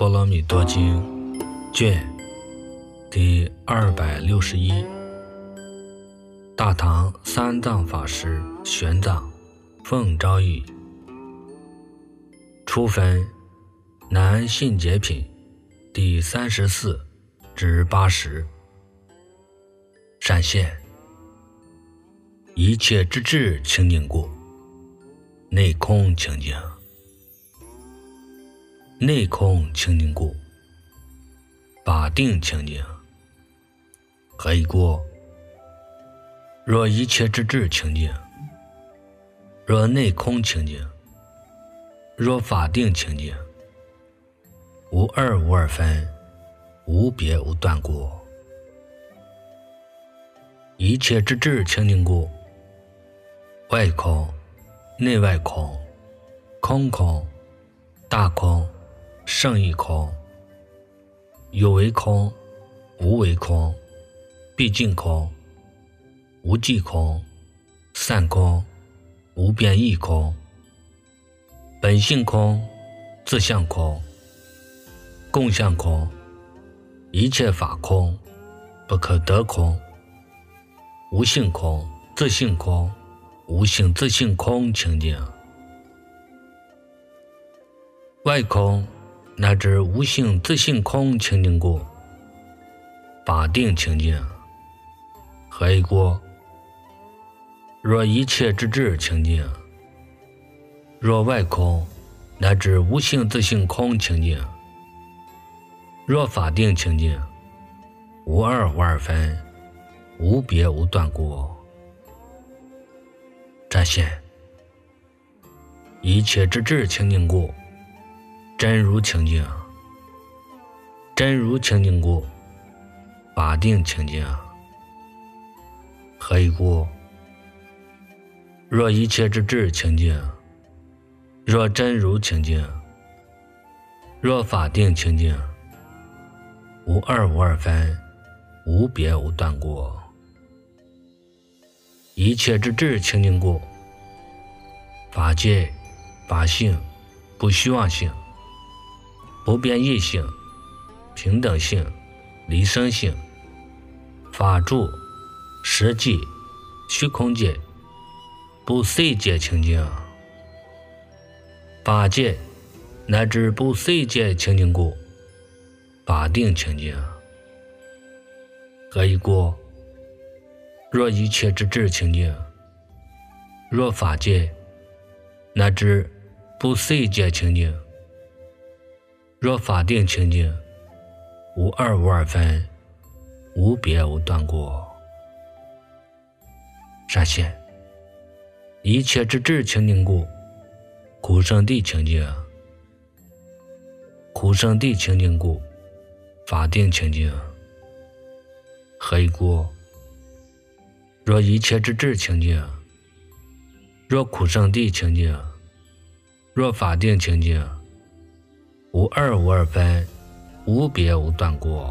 罗蜜多经卷第261，大唐三藏法师玄奘奉诏谕，初分南信解品第34至80。闪现一切之智清净故，内空清净；内空清净故，法定清净。何以故？若一切之智清净，若内空清净，若法定清净，无二无二分，无别无断故。一切之智清净故，外空、内外空、空空、大空、胜义空、有为空、无为空、毕竟空、无际空、散空、无边异空、本性空、自相空、共相空、一切法空、不可得空、无性空、自性空、无性自性空清净。外空乃至无性自性空清净故，法定清净。何以故？若一切之智清净，若外空乃至无性自性空清净，若法定清净，无二无二分，无别无断故。展现一切之智清净故，真如清净；真如清净故，法定清净。何以故？若一切之智清净，若真如清净，若法定清净，无二无二分，无别无断故。一切之智清净故，法界、法性、不虚妄性、不变异性、平等性、离生性、法住、实际、虚空界、不碎界清净。法界乃至不碎界清净故，法定清净。何以故？若一切之智清净，若法界乃至不碎界清净，若法定清净，无二无二分，无别无断故。闪现一切之智清净故，苦生地清净；苦生地清净故，法定清净。何以故？若一切之智清净，若苦生地清净，若法定清净，无二无二分，无别无断故。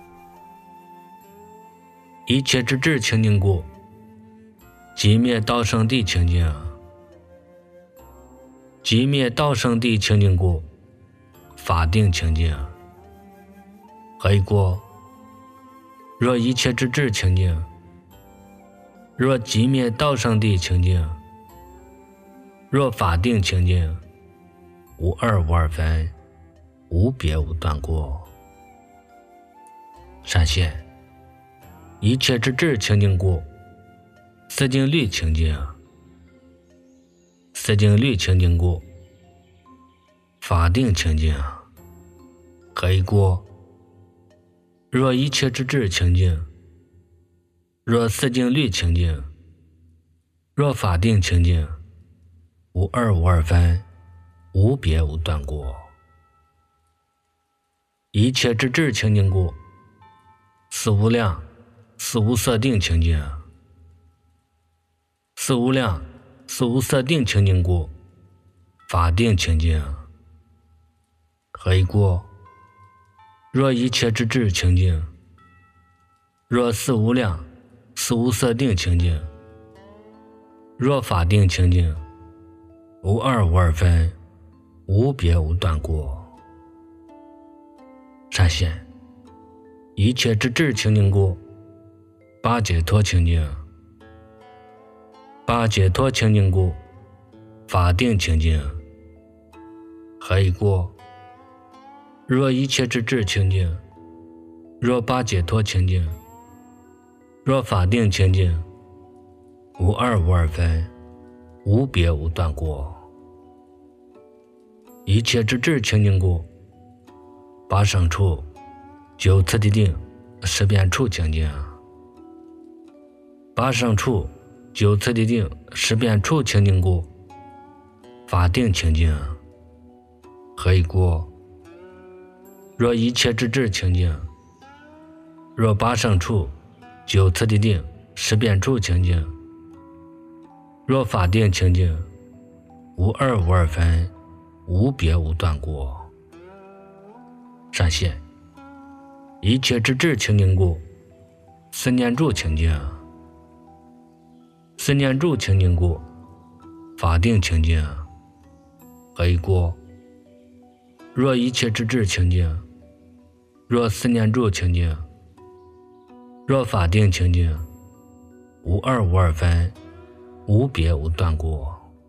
一切之智清净故，寂灭道生地清净；寂灭道生地清净故，法定清净。何以故？若一切之智清净，若寂灭道生地清净，若法定清净，无二无二分，无别无断故。闪现一切之智清净故，四境律清净；四境律清净故，法定清净。何以故？若一切之智清净，若四境律清净，若法定清净，无二无二分，无别无断故。一切之智清净故，四无量、四无色定清净；四无量、四无色定清净故，法定清净。何以故？若一切之智清净，若四无量、四无色定清净，若法定清净，无二无二分，无别无断故。 闪现一切之智清净故，八解脱清净，八解脱清净故，法定清净。何以故？若一切之智清净，若八解脱清净，若法定清净，无二无二分，无别无断过。一切之智清净故，八胜处、九次第定、十遍处清净。八胜处、九次第定、十遍处清净故，法定清净。何以故？若一切之智清净，若八胜处、九次第定、十遍处清净，若法定清净，无二无二分，无别无断过。闪现一切之智清净故，四念住清净。四念住清净故，法定清净。何以故？若一切之智清净，若四念住清净，若法定清净，无二无二分，无别无断过。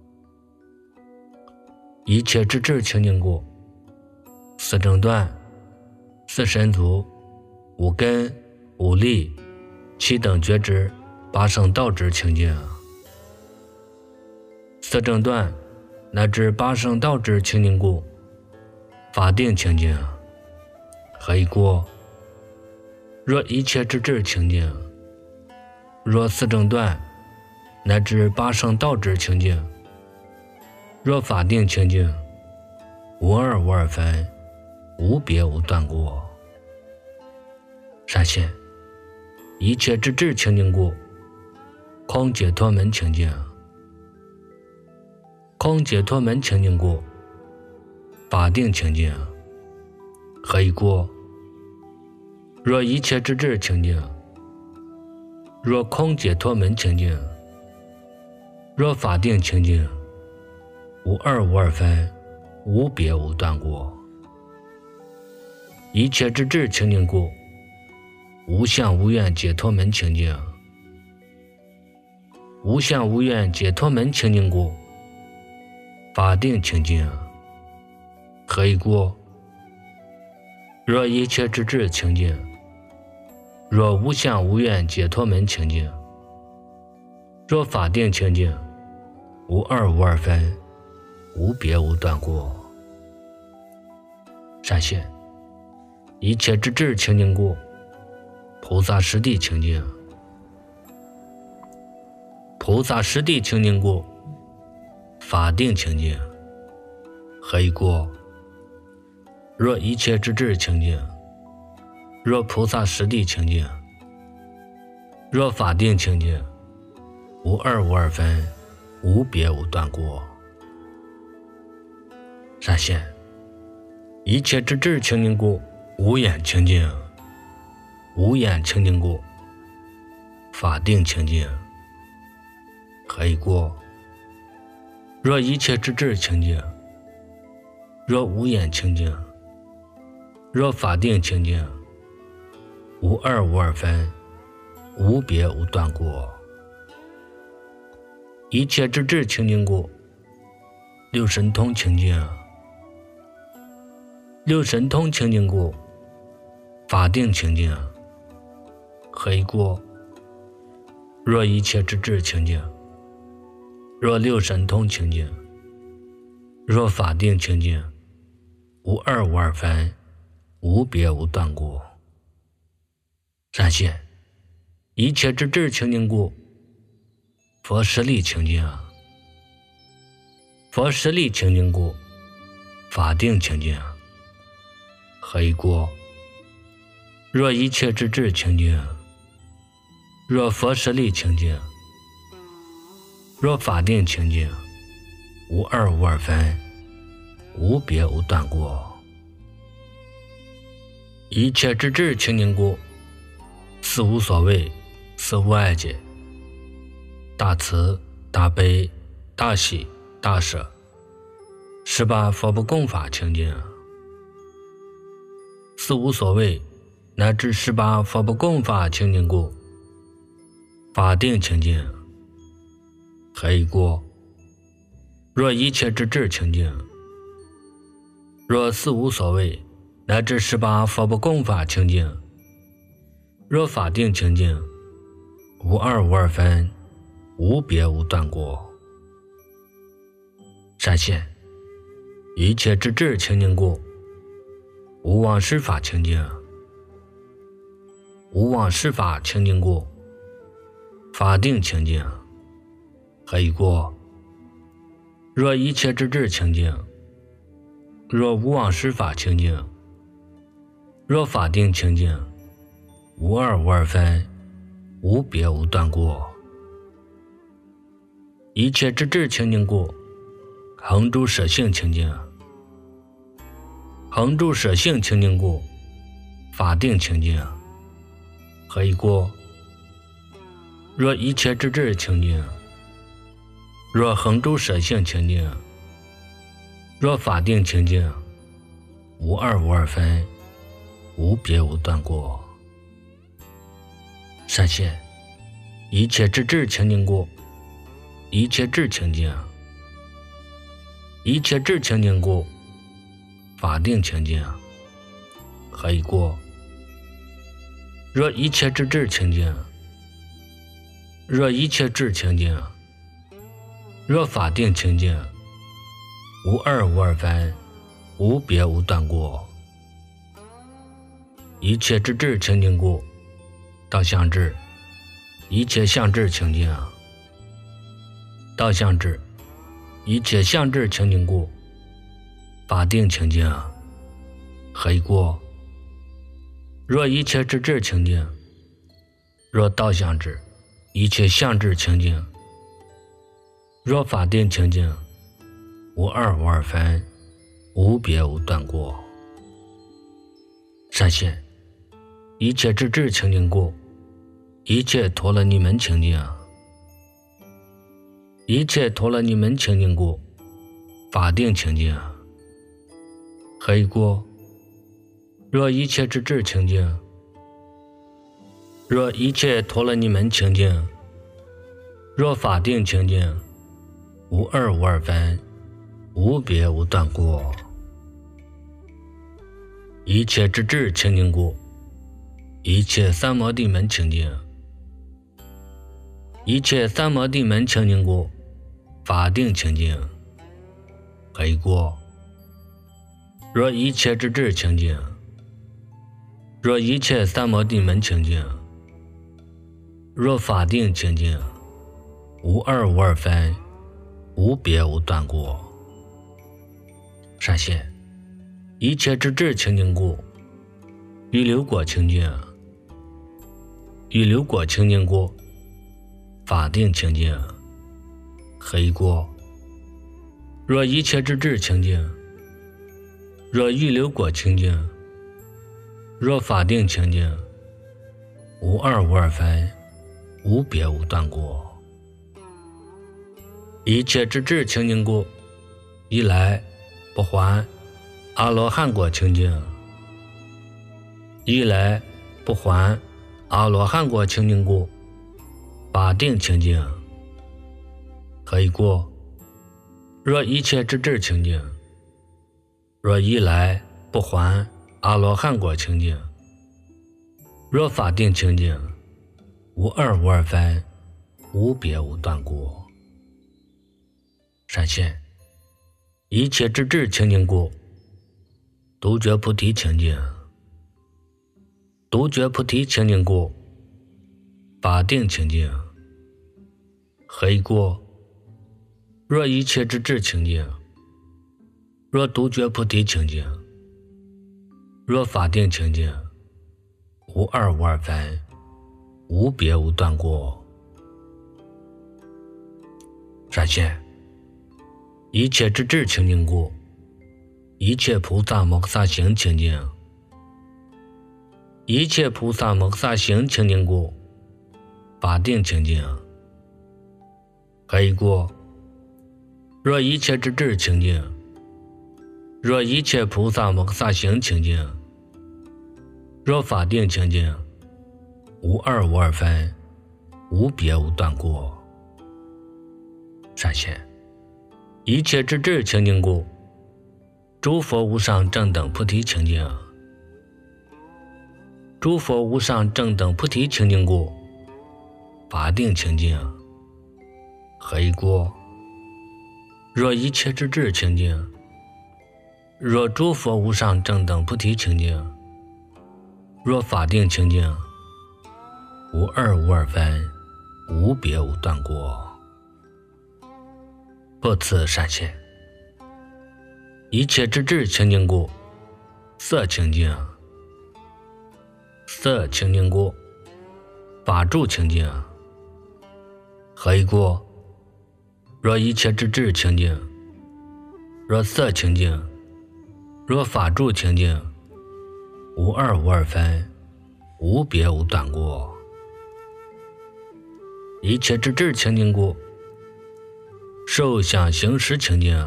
一切之智清净故，四正断、四神足、五根、五力、七等觉知、八圣道之清净。四正断乃至八圣道之清净故，法定清净。何以故？若一切之智清净，若四正断乃至八圣道之清净，若法定清净，无二无二分，无别无断过。闪现一切之智清净故，空解脱门清净。空解脱门清净故，法定清净。何以故？若一切之智清净，若空解脱门清净，若法定清净，无二无二分，无别无断过。一切之智清净故，无相无愿解脱门清净。无相无愿解脱门清净故，法定清净。何以故？若一切之智清净，若无相无愿解脱门清净，若法定清净，无二无二分，无别无断过。闪现一切之智清净故，菩萨实地清净。菩萨实地清净故，法定清净。何以故？若一切之智清净，若菩萨实地清净，若法定清净，无二无二分，无别无断过。闪现一切之智清净故，无眼清净。无眼清净故，法定清净。何以故？若一切之智清净，若无眼清净，若法定清净，无二无二分，无别无断过。一切之智清净故，六神通清净。六神通清净故，法定清净。何以故？若一切之智清净，若六神通清净，若法定清净，无二无二分，无别无断过。闪现一切之智清净故，佛实力清净。佛实力清净故，法定清净。何以故？若一切之智清净，若佛实力清净，若法定清净，无二无二分，无别无断过。一切之智清净故，四无所谓，四无碍解，大慈大悲大喜大舍，18佛不共法清净。 四无所谓乃至18佛不共法清净故，法定清净。还一过，若一切之智清净，若四无所谓乃至18佛不共法清净，若法定清净，无二无二分，无别无断过。闪现一切之智清净故，无妄施法清净。无妄施法清净故，法定清净。还一过，若一切之智清净，若无妄施法清净，若法定清净，无二无二分，无别无断过。一切之智清净故，恒诸舍性清净。恒诸舍性清净故，法定清净。还一过，若一切之智清净，若恒诸舍性清净，若法定清净，无二无二分，无别无断过。闪现一切之智清净故，一切智清净。一切智清净故，法定清净。还一过，若一切之智清净，若一切智清净，若法定清净，无二无二分，无别无断过。一切之智清净故，道相智，一切相智清净。道相智，一切相智清净故，法定清净。还一过，若一切之智清净，若道相智，一切相智清净。若法定清净，无二无二分，无别无断过。闪现一切之智清净故，一切陀罗尼门清净。一切陀罗尼门清净故，法定清净。还一过，若一切之智清净，若一切陀罗尼门清净，若法定清净，无二无二分，无别无断过。一切之智清净故，一切三摩地门清净。一切三摩地门清净故，法定清净。还一过，若一切之智清净，若一切三摩地门清净，若法定清净，无二无二分，无别无断过。闪现一切之智清净故，预流果清净。预流果清净故，法定清净。还一过，若一切之智清净，若预流果清净，若法定清净，无二无二分，无别无断过。一切之智清净故，一来不还阿罗汉果清净。一来不还阿罗汉果清净故，法定清净。还一过，若一切之智清净，若一来不还阿罗汉果清净，若法定清净，无二无二分，无别无断过。闪现一切之智清净故，独觉菩提清净。独觉菩提清净故，法定清净。还一过，若一切之智清净，若独觉菩提清净，若法定清净，无二无二分，无别无断过。闪现一切之智清净故，一切菩萨摩诃萨行清净。一切菩萨摩诃萨行清净故，法定清净。还一过，若一切之智清净，若一切菩萨摩诃萨行清净， 若法定清净，无二无二分，无别无断故。善现，一切之智清净故，诸佛无上正等菩提清净。诸佛无上正等菩提清净故，法定清净。何以故？若一切之智清净，若诸佛无上正等菩提清净，若法定清净，无二无二分，无别无断故。不此善现，一切之智清净故，色清净。色清净故，法住清净。何以故？若一切之智清净，若色清净，若法住清净，无二无二分，无别无断故。一切之智清净故，受想行识清净。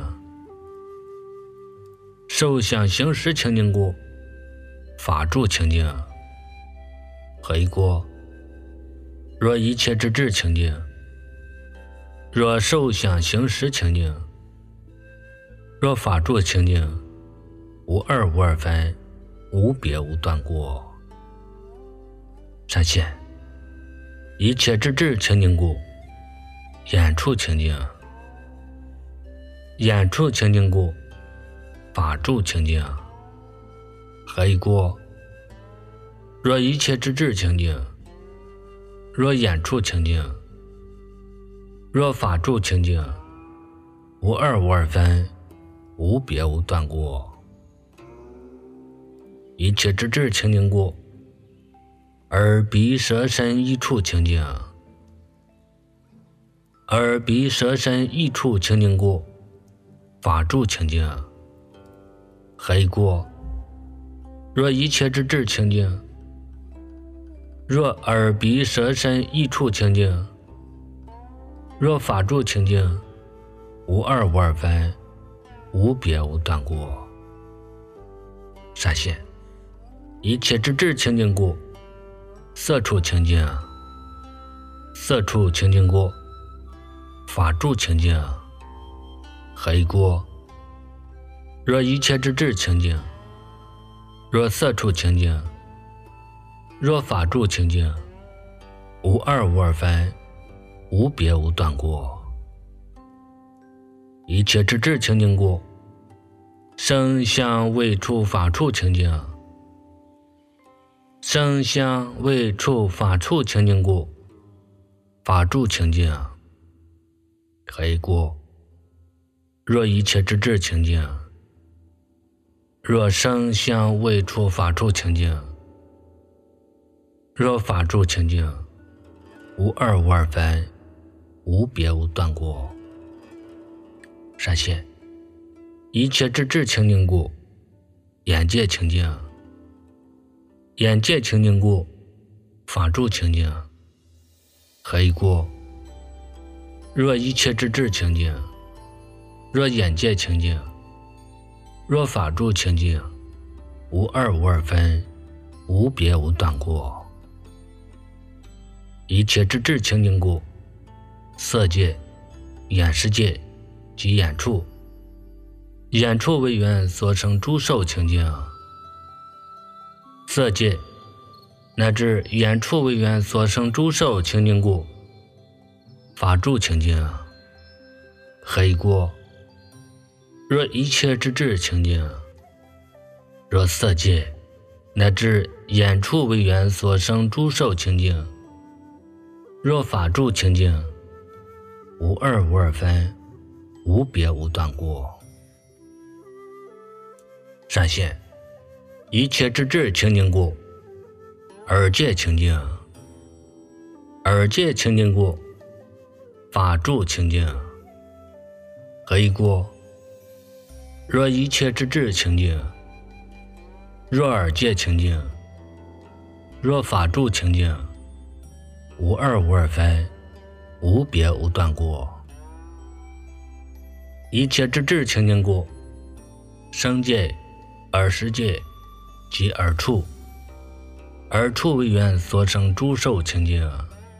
受想行识清净故，法住清净。何以故？若一切之智清净，若受想行识清净，若法住清净，无二无二分，无别无断故。善现，一切之智清净故，眼处清净。眼处清净故，法住清净。何以故？若一切之智清净，若眼处清净，若法住清净，无二无二分，无别无断故。一切之智清净故，耳鼻舌身意处清净。耳鼻舌身意处清净故，法住清净。何以故？若一切之智清净，若耳鼻舌身意处清净，若法住清净，无二无二分，无别无断故。善现，一切之智清净故，色处清净。色处清净故，法住清净。何以故？若一切之智清净，若色处清净，若法住清净，无二无二分，无别无断故。一切之智清净故，声香味触法处清净。声香味触法处清净故，法住清净。何以故？若一切之智清净，若声香味触法处清净，若法住清净，无二无二分，无别无断故。善现，一切之智清净故，眼界清净。眼界清净故，法住清净。何以故？若一切之智清净，若眼界清净，若法住清净，无二无二分，无别无断故。一切之智清净故，色界、眼识界及眼处。眼处为缘所生诸受清净。色界乃至眼处为缘所生诸受清净故，法住清净。何以故？若一切之智清净，若色界乃至眼处为缘所生诸受清净，若法住清净，无二无二分，无别无断故。善现，一切之智清净故，耳界清净。耳界清净故，法住清净。何以故？若一切之智清净，若耳界清净，若法住清净，无二无二分，无别无断故。一切之智清净故，声界、耳识界及耳处。 而处为缘所生诸受情境。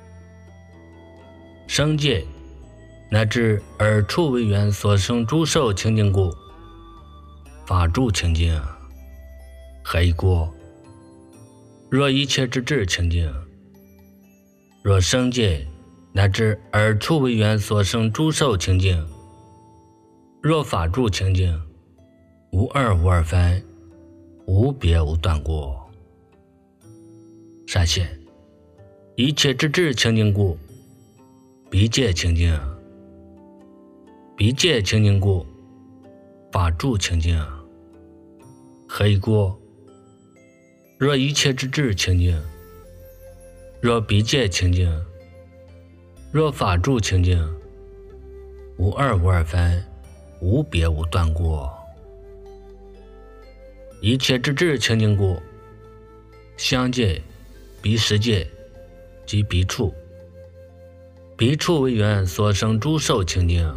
生界乃至而处为缘所生诸受情境故，法住情境。何故？若一切之智情境，若生界乃至而处为缘所生诸受情境，若法住情境，无二无二分，无别无断过。善现一切之智情境故，彼界情境。彼界情境故，法住情境。何故？若一切之智情境，若彼界情境，若法住情境，无二无二分，无别无断过。一切之智情境故，相界、彼时界及彼处，彼处为缘所生诸受情境。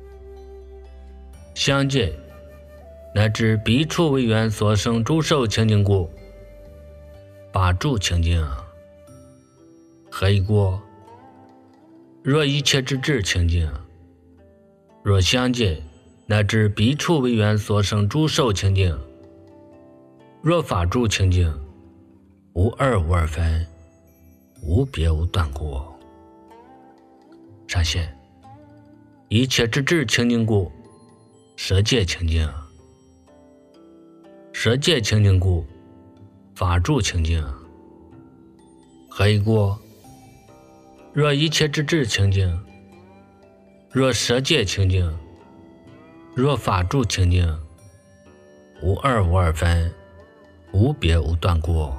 相界乃至彼处为缘所生诸受情境故，法住情境。何故？若一切之智情境，若相界乃至彼处为缘所生诸受情境，若法住情境，无二无二分，无别无断过。善现一切之智情境故，舍界情境。舍界情境故，法住情境。何故？若一切之智情境，若舍界情境，若法住情境，无二无二分，无别无断过。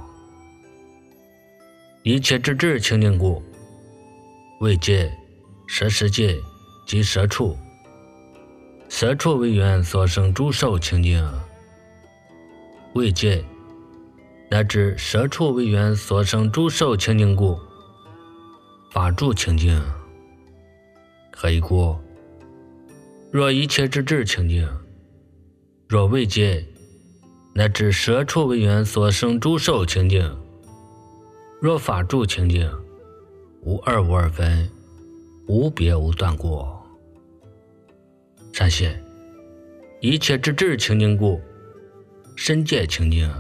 一切之智情境故，位界、舍时界及舍处，舍处为缘所生诸受情境。位界乃至舍处为缘所生诸受情境故，法住情境。何故？若一切之智情境，若位界乃至舍处为缘所生诸受情境，若法住情境，无二无二分，无别无断过。善现一切之智情境故，身界情境。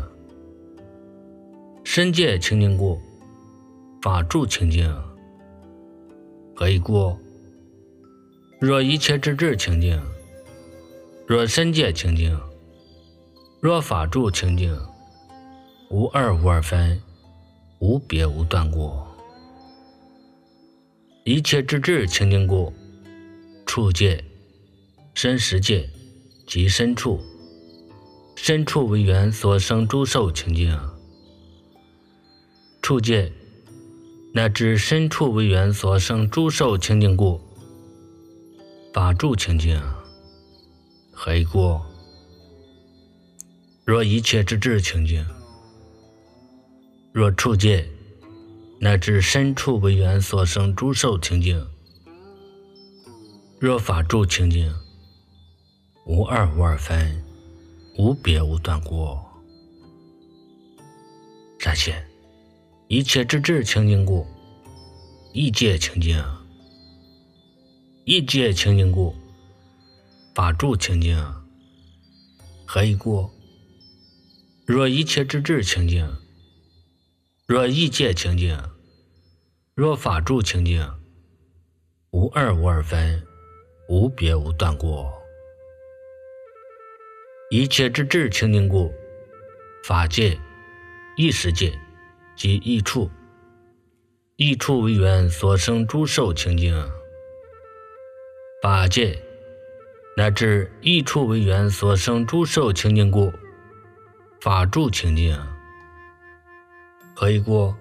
身界情境故，法住情境。何故？若一切之智情境，若身界情境，若法住情境，无二无二分，无别无断过。一切之智情境故，处界、身时界及身处，身处为缘所生诸受情境。处界乃至身处为缘所生诸受情境故，法住情境。何故？若一切之智情境，若处界乃至身处为缘所生诸受情境，若法住情境，无二无二分，无别无断过。善现一切之智情境故，异界情境。异界情境故，法住情境。何故？若一切之智情境，若异界情境，若法住情境，无二无二分，无别无断过。一切之智情境故，法界、意识界及异处，异处为缘所生诸受情境。法界乃至异处为缘所生诸受情境故，法住情境。何故？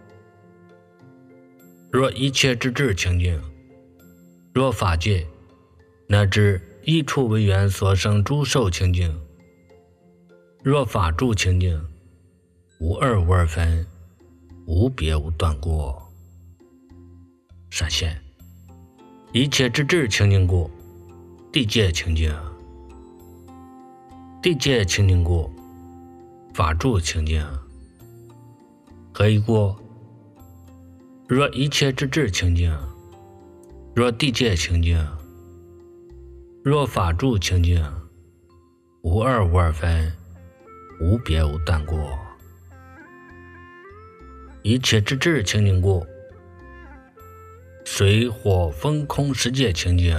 若一切之智情境，若法界乃至异处为缘所生诸受情境，若法住情境，无二无二分，无别无断过。善现一切之智情境故，地界情境。地界情境故，法住情境。 何以故？若一切之智清净，若地界清净，若法住清净，无二无二分，无别无断过。一切之智清净故，水火风空世界清净，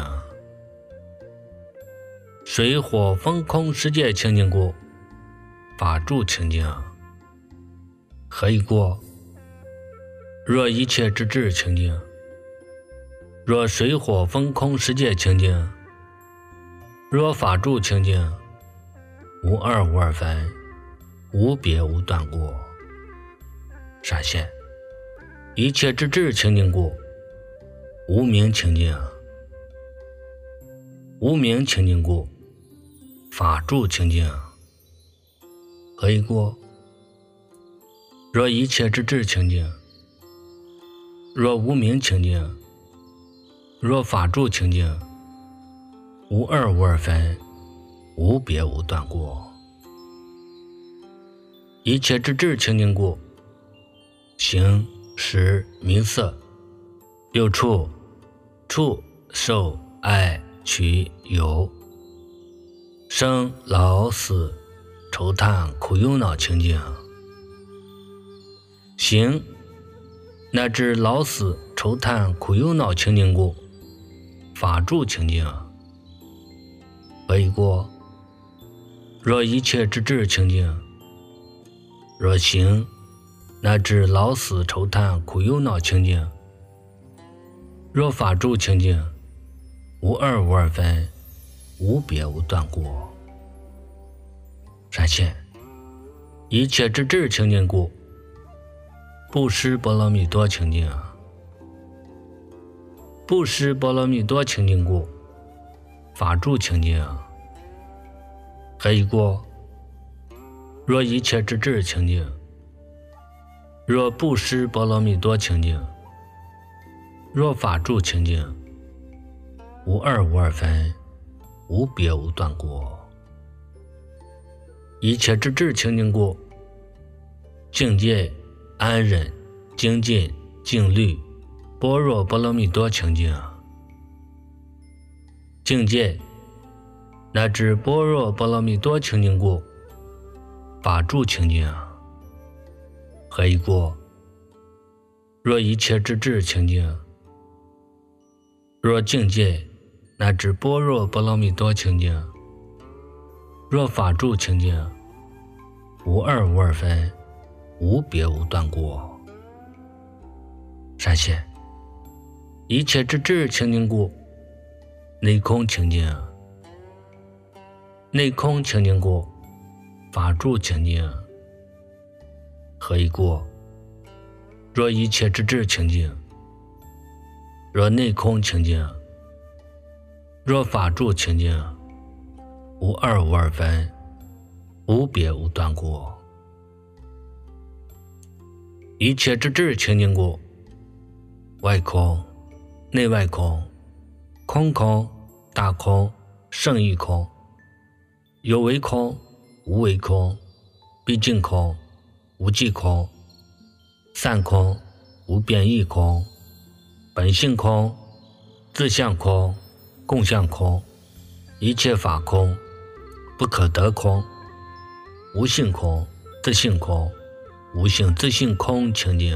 水火风空世界清净故，法住清净。何以故？若一切之智清净，若水火风空世界清净，若法住清净，无二无二分，无别无断过。闪现一切之智清净故，无明清净，无明清净故，法住清净。何以故？若一切之智清净，若无明清净，若法住清净，无二无二分，无别无断过。一切之智清净故，形识名色六处，触受爱取有，生老死愁叹苦忧恼清净。行乃至老死愁叹苦忧恼清净故，法住清净。何以故？若一切之智清净，若行乃至老死愁叹苦忧恼清净，若法住清净，无二无二分，无别无断过。闪现一切之智清净故，布施波罗蜜多清净，布施波罗蜜多清净故，法住清净。何以故？若一切之智清净，若布施波罗蜜多清净，若法住清净，无二无二分，无别无断过。一切之智清净故，境界安忍精进静虑般若波罗蜜多清净。境界乃至般若波罗蜜多清净故，法住清净。何以故？若一切之智清净，若境界乃至般若波罗蜜多清净，若法住清净，无二无二分，无别无断过。闪现一切之智清净故，内空清净，内空清净故，法住清净。何以故？若一切之智清净，若内空清净，若法住清净，无二无二分，无别无断过。一切之智清净故，外空内外空，空空大空胜义空，有为空无为空，毕竟空无际空，散空无变异空，本性空自相空共相空，一切法空不可得空，无性空自性空无性自性空清净。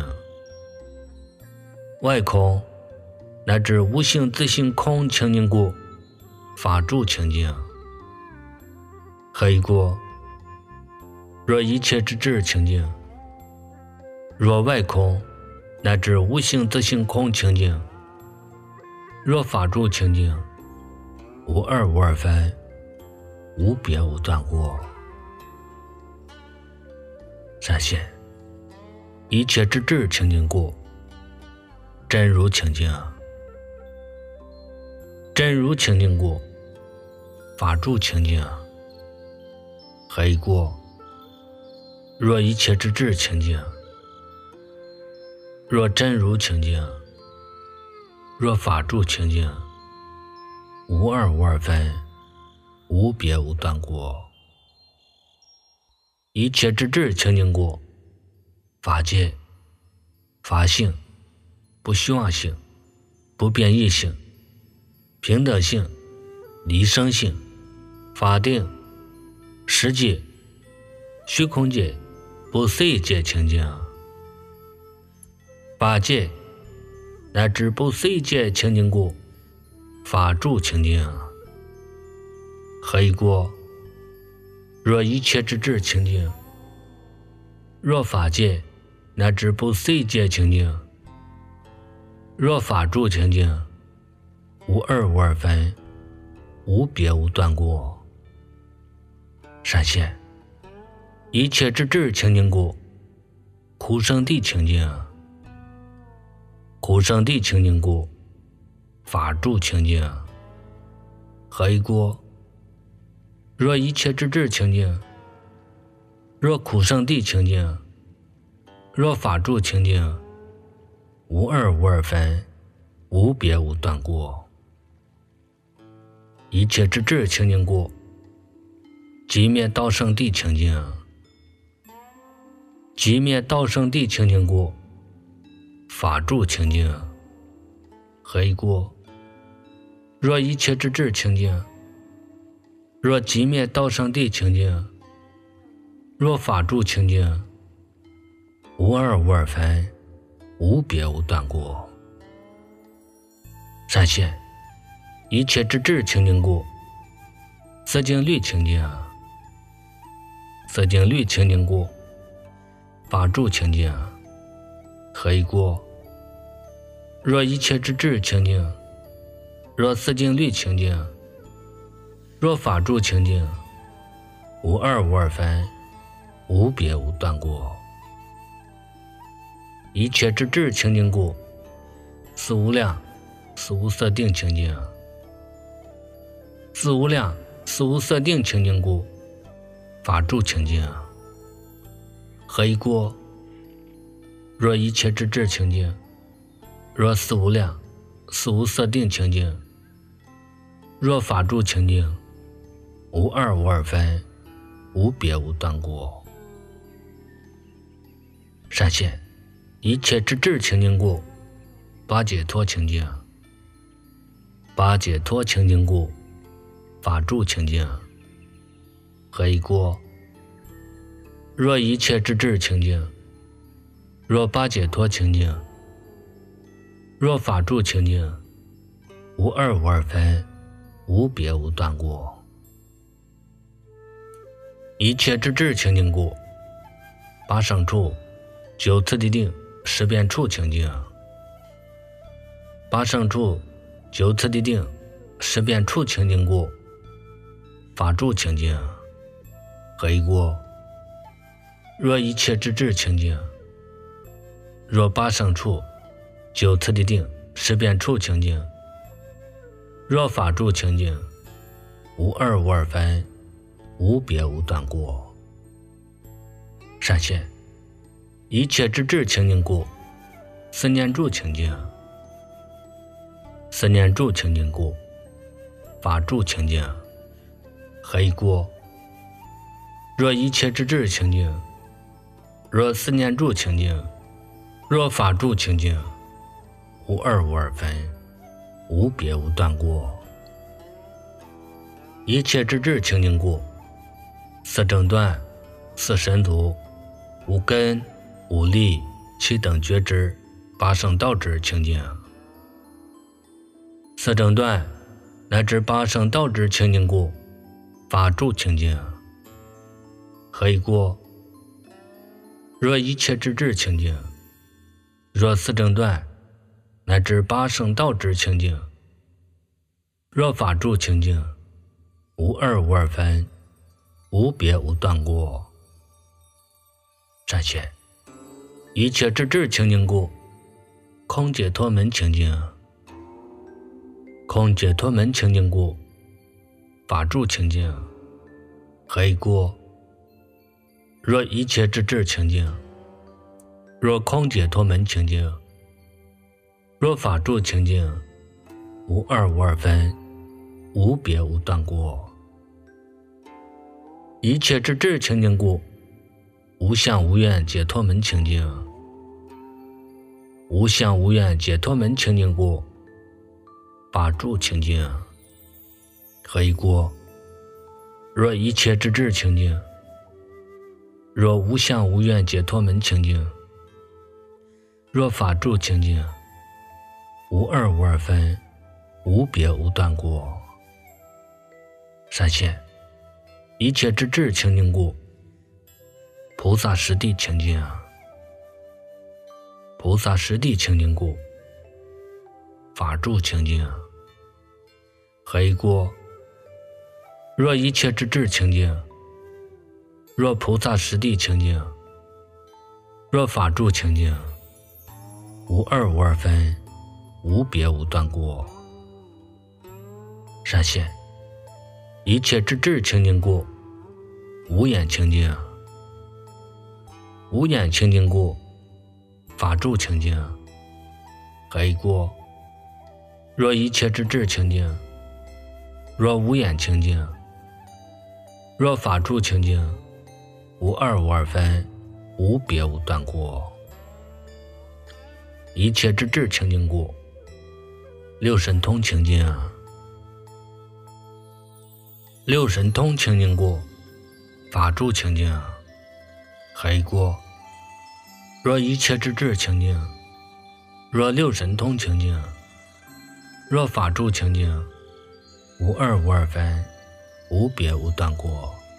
外空乃至无性自性空清净故，法住清净。何以故？若一切之智清净，若外空乃至无性自性空清净，若法住清净，无二无二分，无别无断过。闪现一切之智清净故，真如清净，真如清净故，法住清净。何以故？若一切之智清净，若真如清净，若法住清净，无二无二分，无别无断过。一切之智清净故，法界法性、不虚妄性、不变异性、平等性、离生性、法定、实际、虚空界、不随意界清净，法界乃至不随意界清净故，法住清净。何以故？若一切之智清净，若法界乃至不随意界清净，若法住清净，无二无二分，无别无断故。闪现一切之智清净故，苦生地清净。苦生地清净故，法住清净。何以故？若一切之智清净，若苦生地清净，若法住清净，无二无二分，无别无断故。一切之智清净故，即灭道生地清净。即灭道生地清净故，法住清净。何以故？若一切之智清净，若即灭道生地清净，若法住清净，无二无二分，无别无断故。闪现一切之智清净故，色境律清净。色境律清净故，法住清净。何以故？若一切之智清净，若色境律清净，若法住清净，无二无二分，无别无断故。一切之智清净故，四无量、四无色定清净。四无量、四无色定清净故，法住清净。何以故？若一切之智清净，若四无量、四无色定清净，若法住清净，无二无二分，无别无断故。闪现一切之智清净故，八解脱清净。八解脱清净故，法住清净。何以故？若一切之智清净，若八解脱清净，若法住清净，无二无二分，无别无断故。一切之智清净故，八胜处、九次第定、十遍处清净。八胜处、九次第定、十遍处清净故，法住清净。何以故？若一切之智清净，若八胜处、九次第定、十遍处清净，若法住清净，无二无二分，无别无断故。闪现一切之智清净故，四念住清净。四念住清净故，法住清净。何以故？若一切之智清净，若四念住清净，若法住清净，无二无二分，无别无断故。一切之智清净故，四正断、四神足、五根、五力、七等觉知、八圣道知清净。四正断乃至八圣道知清净故，法住清净。何以故？若一切之智清净，若四正断乃至八圣道知清净，若法住清净，无二无二分，无别无断故。闪现一切之智清净故，空解脱门清净。空解脱门清净故，法住清净。何以故？若一切之智清净，若空解脱门清净，若法住清净，无二无二分，无别无断故。一切之智清净故，无相无愿解脱门清净。 无相无愿解脱门清净故，法住清净。何以故？若一切之智清净，若无相无愿解脱门清净，若法住清净，无二无二分，无别无断故。善现一切之智清净故，菩萨实地清净。菩萨实地清净故，法住清净。何以故？若一切之智清净，若菩萨实地清净，若法住清净，无二无二分，无别无断故。善现一切之智清净故，无眼清净。无眼清净故，法住清净。何以故？若一切之智清净，若无眼清净，若法住清净，无二无二分，无别无断故。一切之智清净故，六神通清净。六神通清净故，法住清净。何以故？若一切之智清净，若六神通清净，若法住清净，无二无二分，无别无断故。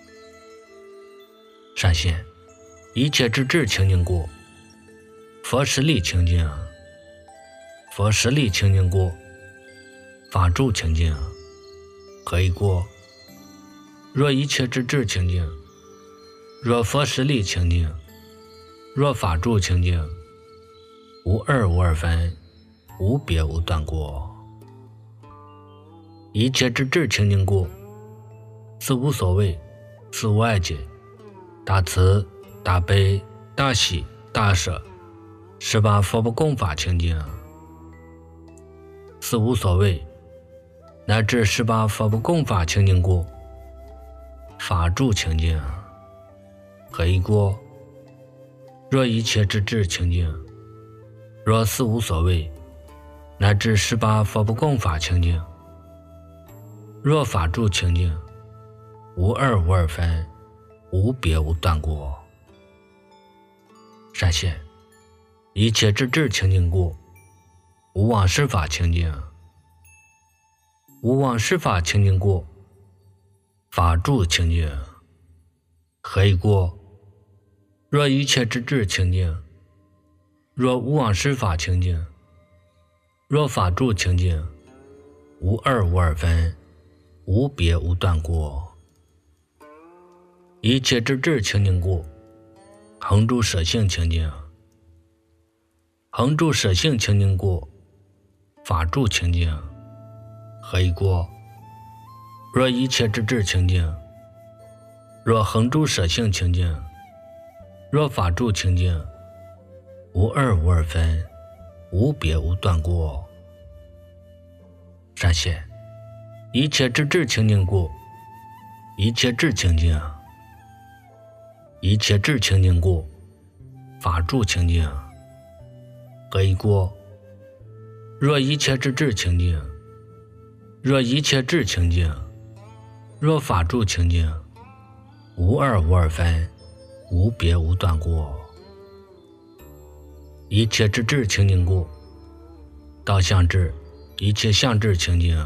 善现一切之智清净故，佛实力清净。佛实力清净故，法住清净。何以故？若一切之智清净，若佛实力清净，若法住清净，无二无二分，无别无断故。一切之智清净故，是无所谓，是无碍解，大慈大悲大喜大舍，是把佛不共法清净。是无所谓，乃至是把佛不共法清净故，法住清净。何以故？若一切之智清净，若是无所谓，乃至是把佛不共法清净，若法住清净，无二无二分，无别无断故。善现一切之智清净故，无妄施法清净。无妄施法清净故，法住清净。何以故？若一切之智清净，若无妄施法清净，若法住清净，无二无二分，无别无断故。一切之智清净故，恒住舍性清净。恒住舍性清净故，法住清净。何以故？若一切之智清净，若恒住舍性清净，若法住清净，无二无二分，无别无断故。善现一切之智清净故，一切智清净。一切智清净故，法住清净。何以故？若一切之智清净，若一切智清净，若法住清净，无二无二分，无别无断故。一切之智清净故，道相智一切相智清净。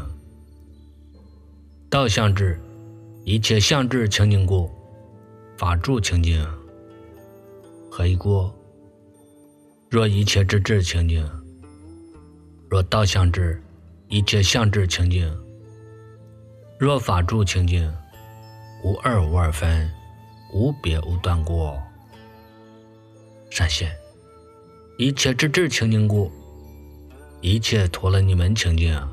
道相智一切相智清净故，法住清净。何以故？若一切之智清净，若道相智一切相智清净，若法住清净，无二无二分，无别无断故。善现一切之智清净故，一切陀罗尼门清净。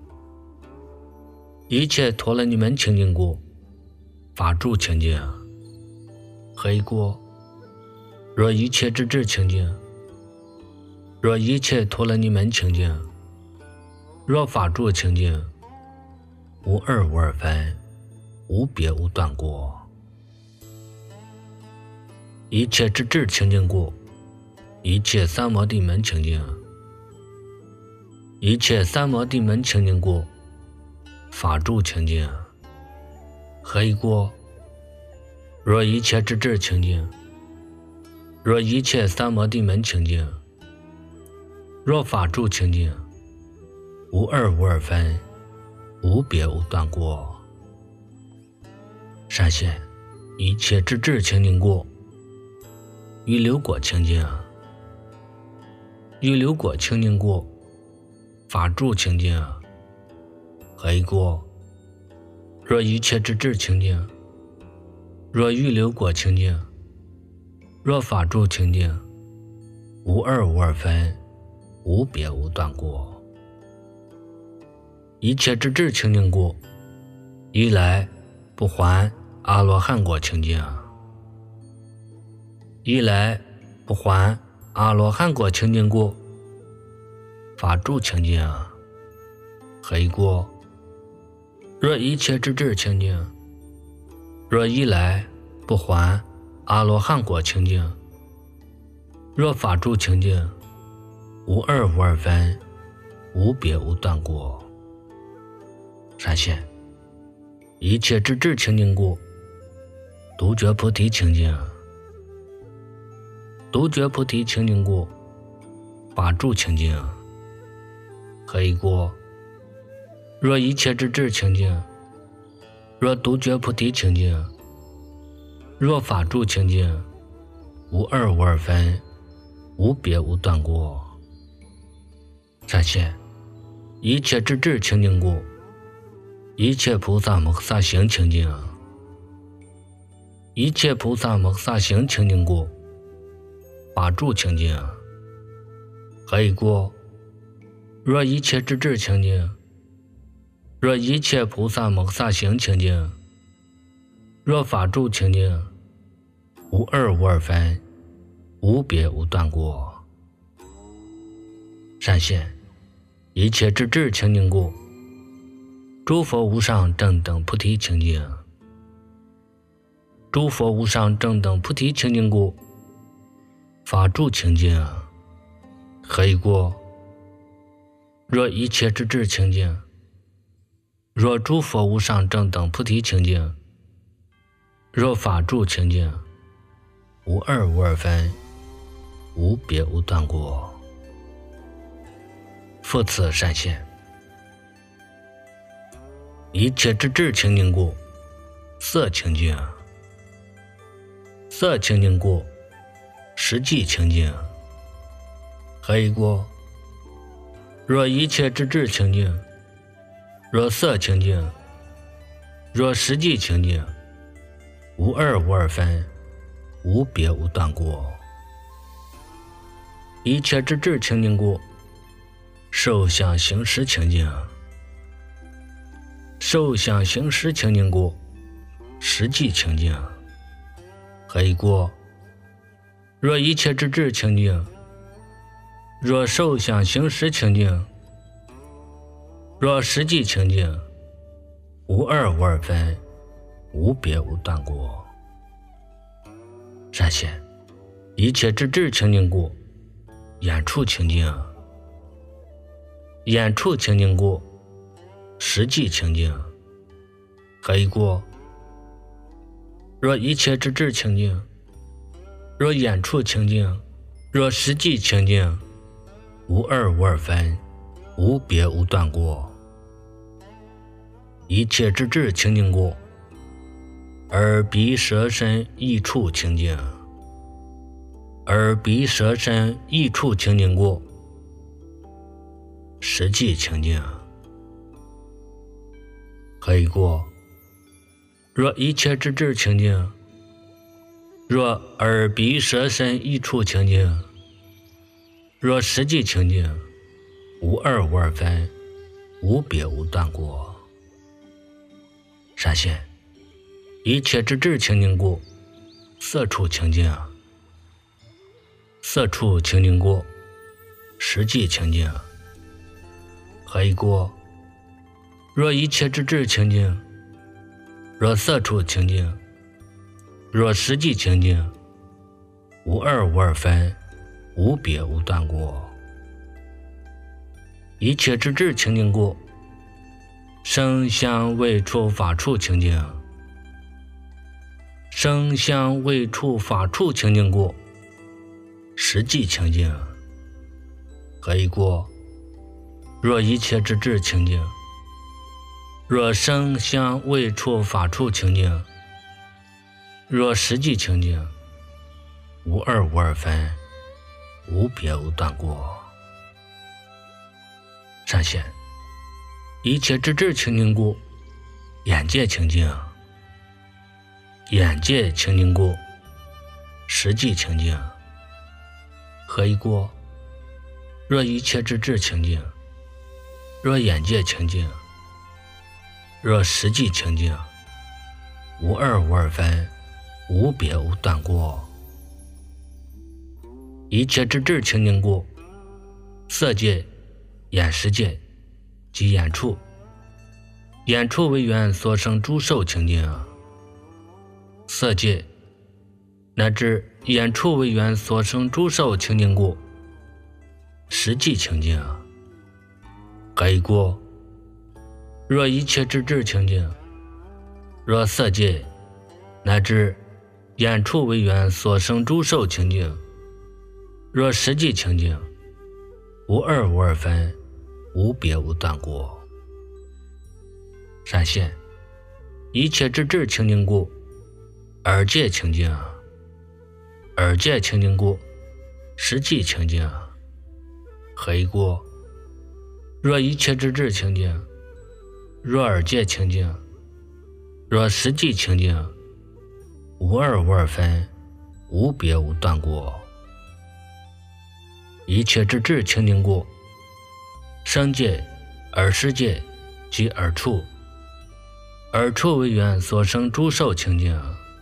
一切陀罗尼门清净故，法住清净。何以故？若一切之智清净，若一切陀罗尼门清净，若法住清净，无二无二分，无别无断故。一切之智清净故， 一切三摩地门清净，一切三摩地门清净故，法住清净。何以故？若一切之智清净，若一切三摩地门清净，若法住清净，无二无二分，无别无断过。善现一切之智清净故，于流果清净，于流果清净故，法住清净。何以故？若一切之智清净，若欲流果清净，若法住清净，无二无二分，无别无断过。一切之智清净故，一来不还阿罗汉果清净，一来不还阿罗汉果清净故，法住清净。何以故？若一切之智清净，若一来不还阿罗汉果清净，若法住清净，无二无二分，无别无断过。善现一切之智清净故，独觉菩提清净，独觉菩提清净故，法住清净。何以故？若一切之智清净，若独觉菩提清净，若法住清净，无二无二分，无别无断过。善现一切之智清净故，一切菩萨摩诃萨行清净，一切菩萨摩诃萨行清净故，法住清净。何以故？若一切之智清净，若一切菩萨摩诃萨行清净，若法住清净，无二无二分，无别无断过。善现一切之智清净故，诸佛无上正等菩提清净，诸佛无上正等菩提清净故，法住清净。何以故？若一切之智清净，若诸佛无上正等菩提清净，若法住清净，无二无二分，无别无断过。复次善现一切之智清净故，色清净，色清净故，实际清净。何以故？若一切之智清净，若色清净，若实际清净，无二无二分，无别无断过。一切之智清净故，受想行识清净，受想行识清净故，实际清净。何以故？若一切之智清净，若受想行识清净，若实际清净，无二无二分，无别无断过。善现一切之智清净故，眼处清净，眼处清净故，实际清净。何以故？若一切之智清净，若眼处清净，若实际清净，无二无二分，无别无断过。一切之智清净故，耳鼻舌身意处清净，耳鼻舌身意处清净故，实际清净。何以故？若一切之智清净，若耳鼻舌身意处清净，若实际清净，无二无二分，无别无断过。善现一切之智清净故，色处清净，色处清净故，实际清净。何以故？若一切之智清净，若色处清净，若实际清净，无二无二分， 无别无断过。一切之智清净故，声香味触法处清净。声香味触法处清净故，实际清净。何以故？若一切之智清净，若声香味触法处清净，若实际清净，无二无二分，无别无断过。上线，一切之智清净故，眼界清净。眼界清净故，实际清净。何以故？若一切之智清净，若眼界清净，若实际清净，无二无二分，无别无断过。一切之智清净故，色界、眼识界及眼处，眼处为缘所生诸受清净。色界乃至眼处为缘所生诸受清净故，实际清净。何以故？若一切之智清净，若色界乃至眼处为缘所生诸受清净，若实际清净，无二无二分，无别无断过。闪现，一切之智清净故，耳界清净。耳界清净故，实际清净。何以故？若一切之智清净，若耳界清净，若实际清净，无二无二分，无别无断过。一切之智清净故，声界、耳识界及耳处，耳处为缘所生诸受清净。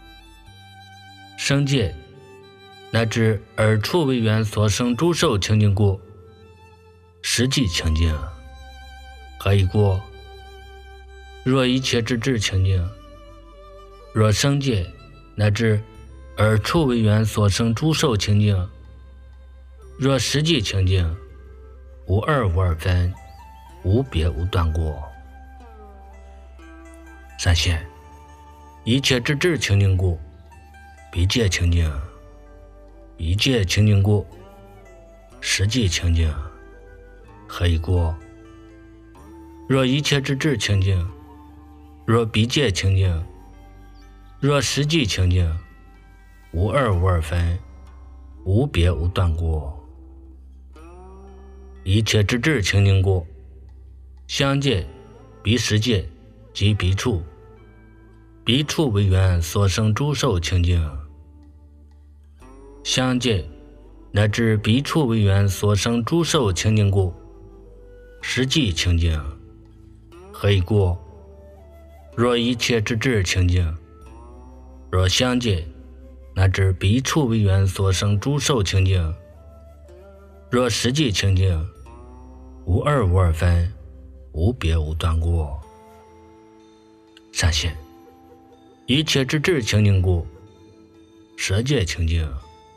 声界乃至耳处为缘所生诸受清净故，实际清净。何以故？若一切之智清净，若声界乃至耳处为缘所生诸受清净，若实际清净，无二无二分，无别无断过。闪现，一切之智清净故，鼻界清净。鼻界清净故，实际清净。何以故？若一切之智清净，若鼻界清净，若实际清净，无二无二分，无别无断过。一切之智清净故，香界、鼻识界及鼻处，鼻处为缘所生诸受清净。香界乃至鼻处为缘所生诸受清净故，实际清净。何以故？若一切之智清净，若香界乃至鼻处为缘所生诸受清净，若实际清净，无二无二分，无别无断过。闪现，一切之智清净故，舌界清净。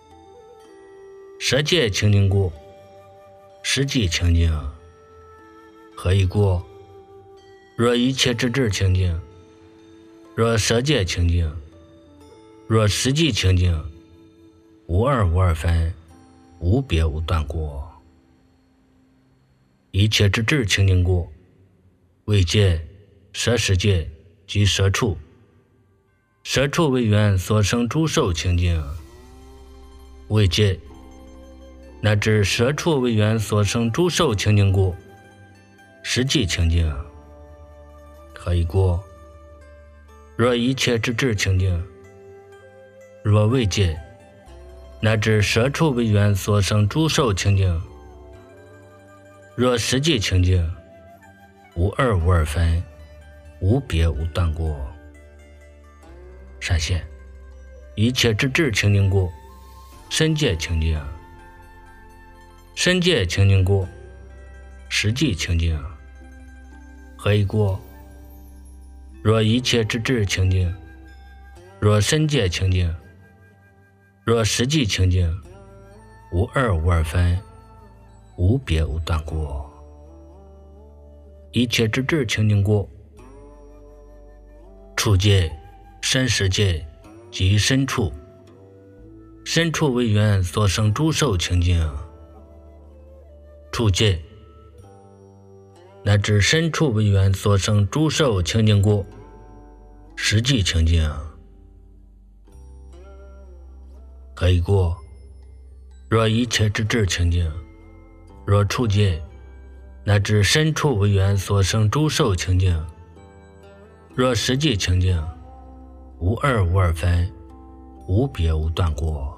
舌界清净故，实际清净。何以故？若一切之智清净，若舌界清净，若实际清净，无二无二分，无别无断过。一切之智清净故，味界、舌识界及舌处，舌处为缘所生诸受清净。味界乃至舌处为缘所生诸受清净故，实际清净。何以故？若一切之智清净，若味界乃至舌处为缘所生诸受清净，若实际清净，无二无二分，无别无断过。闪现，一切之智清净故，身界清净。身界清净故，实际清净。何以故？若一切之智清净，若身界清净，若实际清净， 无二无二分，无别无断过。一切之智清净过，处界、身世界及身处，身处为缘所生诸受清净。处界乃至身处为缘所生诸受清净过，实际清净。可以过，若一切之智清净，若处界乃至身处为缘所生诸受清净，若实际清净，无二无二分，无别无断过。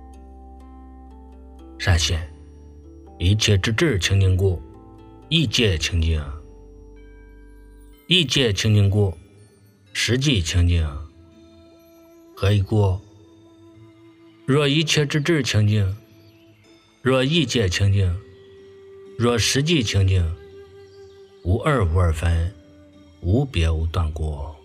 善现一切之智清净过，意界清净。意界清净过，实际清净。何以过？若一切之智清净，若意界清净，若实际清净，无二无二分，无别无断过。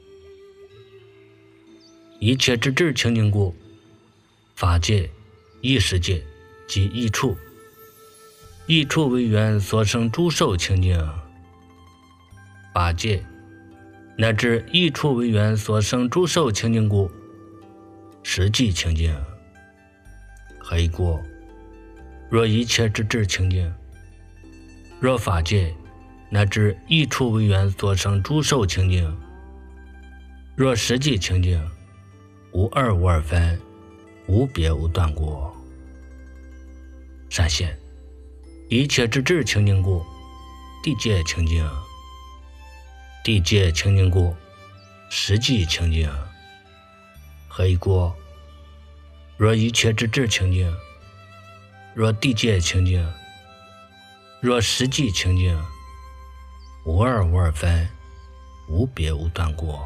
一切之智清净过，法界、意识界及意处，意处为缘所生诸受清净。法界乃至意处为缘所生诸受清净故，实际清净。何以过？若一切之智清净，若法界乃至意处为缘所生诸受清净，若实际清净，无二无二分，无别无断过。善现一切之智清净故，地界清净。地界清净故，实际清净。何以过？若一切之智清净，若地界清净，若实际清净，无二无二分，无别无断过。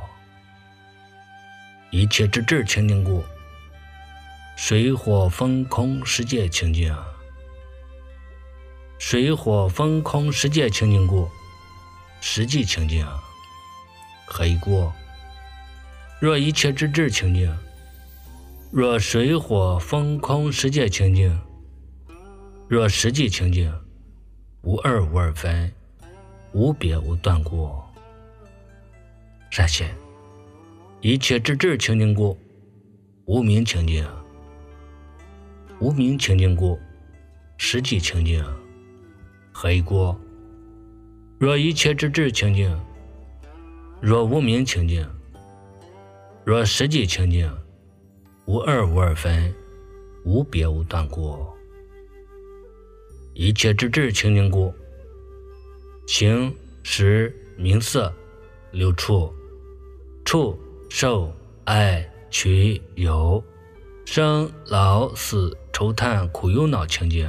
一切之智清净故，水火风空世界清净。水火风空世界清净故，实际清净。何以过？若一切之智清净，若水火风空世界清净，若实际清净，无二无二分，无别无断过。善现一切之智清净故，无明清净。无明清净故，实际清净。何以过？若一切之智清净，若无明清净，若实际清净，无二无二分，无别无断过。一切之智清净故，形识名色六处，触受爱取有生老死愁叹苦忧恼清净。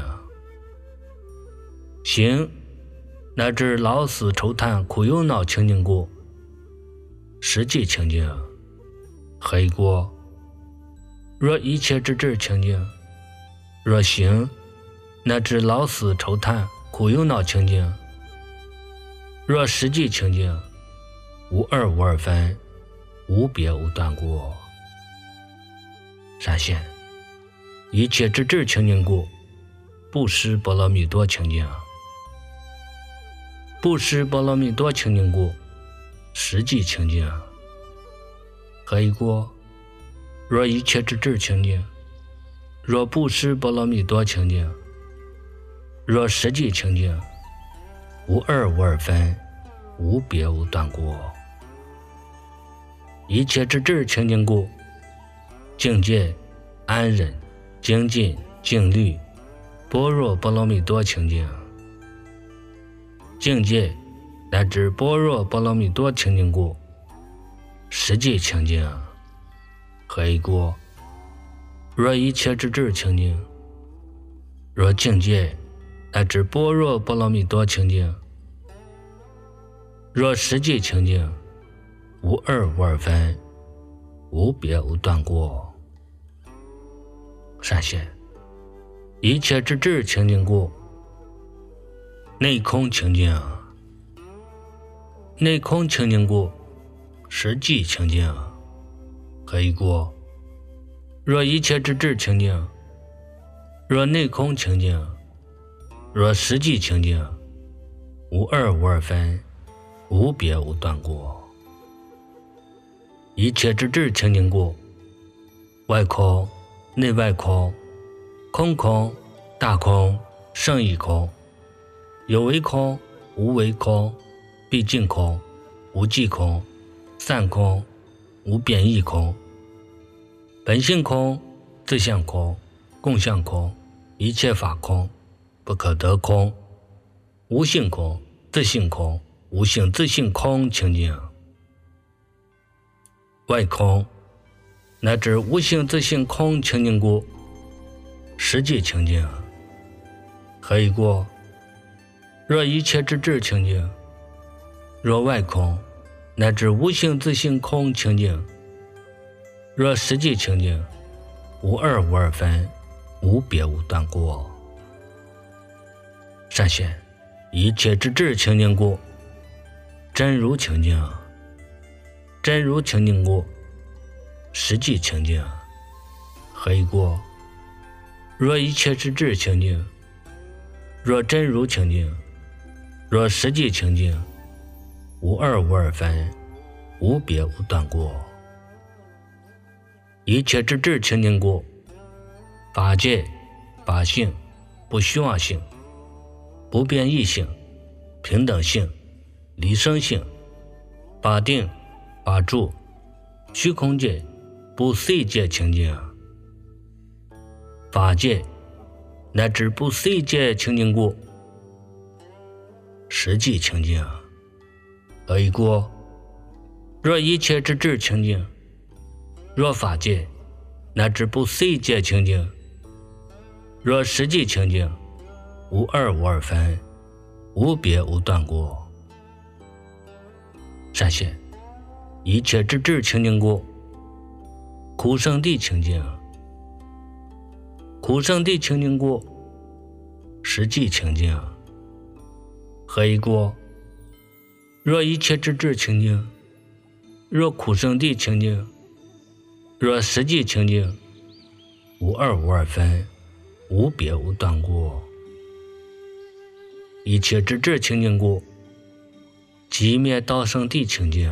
形乃至老死愁叹苦忧恼清净故，实际清净。何以过？若一切之智清净，若形乃至老死愁叹苦忧恼清净，若实际清净，无二无二分，无别无断过。善现一切之智清净故，布施波罗蜜多清净。布施波罗蜜多清净故，实际清净。何以过？若一切之智清净，若布施波罗蜜多清净，若实际清净，无二无二分，无别无断过。一切之智清净故，境界、安忍、精进、静虑、般若波罗蜜多清净。境界乃至般若波罗蜜多清净故，实际清净。何以过？若一切之智清净，若境界乃至般若波罗蜜多清净，若实际清净，无二无二分，无别无断过。善现一切之智清净故，内空清净。内空清净故，实际清净。何以过？若一切之智清净， 若内空清净，若实际清净，无二无二分，无别无断过。一切之智清净过，外空、内外空，空空、大空、胜义空，有为空、无为空，毕竟空、无际空，散空、无变异空，本性空、自相空、共相空，一切法空，不可得空，无性空、自性空、无性自性空清净。外空乃至无性自性空清净故，实际清净。何以故？若一切之智清净，若外空乃至无性自性空清净，若实际清净，无二无二分，无别无断过。善显一切之智清净故，真如清净。真如清净故，实际清净。何以故？若一切之智清净，若真如清净，若实际清净，无二无二分，无别无断过。一切之智清净故，法界、法性、不虚妄性、不变异性、平等性、离生性、法定、法住、虚空界、不随界清净。法界乃至不随界清净故，实际清净。何以故？若一切之智清净，若法界乃至不随界清净，若实际清净，无二无二分，无别无断过。善显一切之智清净故，苦圣地清净。苦圣地清净故，实际清净。何以故？若一切之智清净，若苦圣地清净，若实际清净，无二无二分，无别无断过。一切之智清净故，寂灭道圣地清净。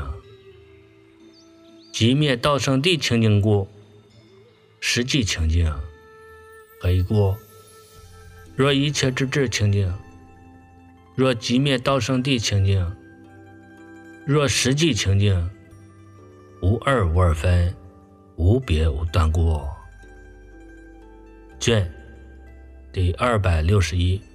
寂灭道圣地清净故，实际清净。何以故？若一切之智清净，若寂灭道圣地清净，若实际清净，无二无二分，无别无断过。卷第261。